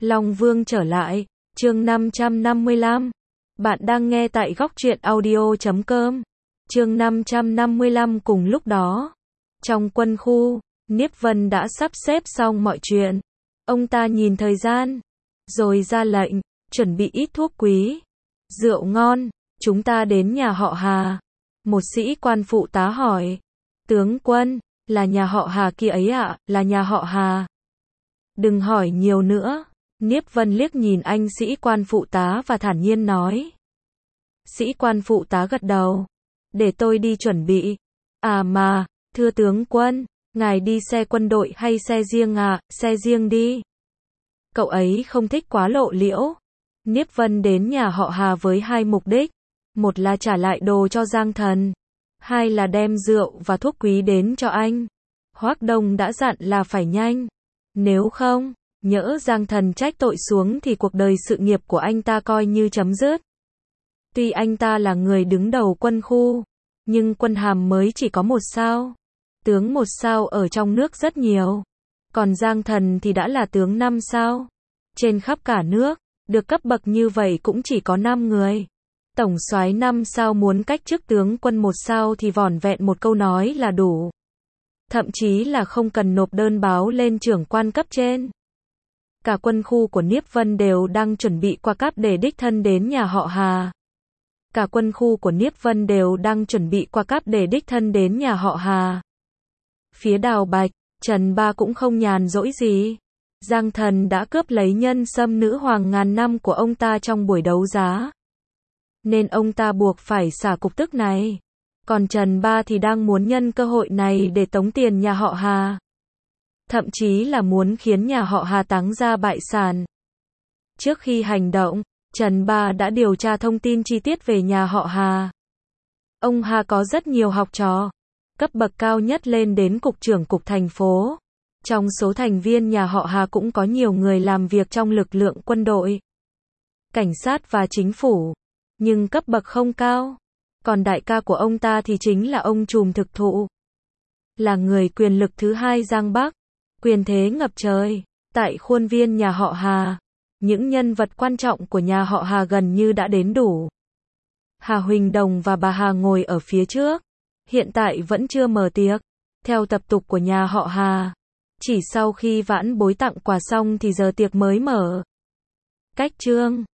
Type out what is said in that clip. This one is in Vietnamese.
Long Vương trở lại, chương 555. Bạn đang nghe tại góc truyện audio.com. Chương 555 cùng lúc đó. Trong quân khu, Niếp Vân đã sắp xếp xong mọi chuyện. Ông ta nhìn thời gian, rồi ra lệnh, chuẩn bị ít thuốc quý, rượu ngon, chúng ta đến nhà họ Hà. Một sĩ quan phụ tá hỏi, tướng quân, là nhà họ Hà kia ấy ạ, là nhà họ Hà. Đừng hỏi nhiều nữa. Niếp Vân liếc nhìn anh sĩ quan phụ tá và thản nhiên nói. Sĩ quan phụ tá gật đầu. Để tôi đi chuẩn bị. À mà, thưa tướng quân, ngài đi xe quân đội hay xe riêng à? Xe riêng đi. Cậu ấy không thích quá lộ liễu. Niếp Vân đến nhà họ Hà với hai mục đích. Một là trả lại đồ cho Giang Thần. Hai là đem rượu và thuốc quý đến cho anh. Hoác Đông đã dặn là phải nhanh. Nếu không, nhỡ Giang Thần trách tội xuống thì cuộc đời sự nghiệp của anh ta coi như chấm dứt. Tuy anh ta là người đứng đầu quân khu, nhưng quân hàm mới chỉ có 1 sao. Tướng 1 sao ở trong nước rất nhiều. Còn Giang Thần thì đã là tướng 5 sao. Trên khắp cả nước, được cấp bậc như vậy cũng chỉ có 5 người. Tổng soái 5 sao muốn cách chức tướng quân 1 sao thì vỏn vẹn một câu nói là đủ. Thậm chí là không cần nộp đơn báo lên trưởng quan cấp trên. Cả quân khu của Niếp Vân đều đang chuẩn bị qua cáp để đích thân đến nhà họ Hà. Cả quân khu của Niếp Vân đều đang chuẩn bị qua cáp để đích thân đến nhà họ Hà. Phía Đào Bạch, Trần Ba cũng không nhàn rỗi gì. Giang Thần đã cướp lấy nhân sâm nữ hoàng ngàn năm của ông ta trong buổi đấu giá. Nên ông ta buộc phải xả cục tức này. Còn Trần Ba thì đang muốn nhân cơ hội này để tống tiền nhà họ Hà. Thậm chí là muốn khiến nhà họ Hà táng ra bại sản. Trước khi hành động, Trần Ba đã điều tra thông tin chi tiết về nhà họ Hà. Ông Hà có rất nhiều học trò, cấp bậc cao nhất lên đến cục trưởng cục thành phố. Trong số thành viên nhà họ Hà cũng có nhiều người làm việc trong lực lượng quân đội, cảnh sát và chính phủ, nhưng cấp bậc không cao. Còn đại ca của ông ta thì chính là ông trùm thực thụ, là người quyền lực thứ hai Giang Bắc, quyền thế ngập trời. Tại khuôn viên nhà họ Hà, những nhân vật quan trọng của nhà họ Hà gần như đã đến đủ. Hà Huỳnh Đồng và bà Hà ngồi ở phía trước, hiện tại vẫn chưa mở tiệc. Theo tập tục của nhà họ Hà, chỉ sau khi vãn bối tặng quà xong thì giờ tiệc mới mở. Cách chương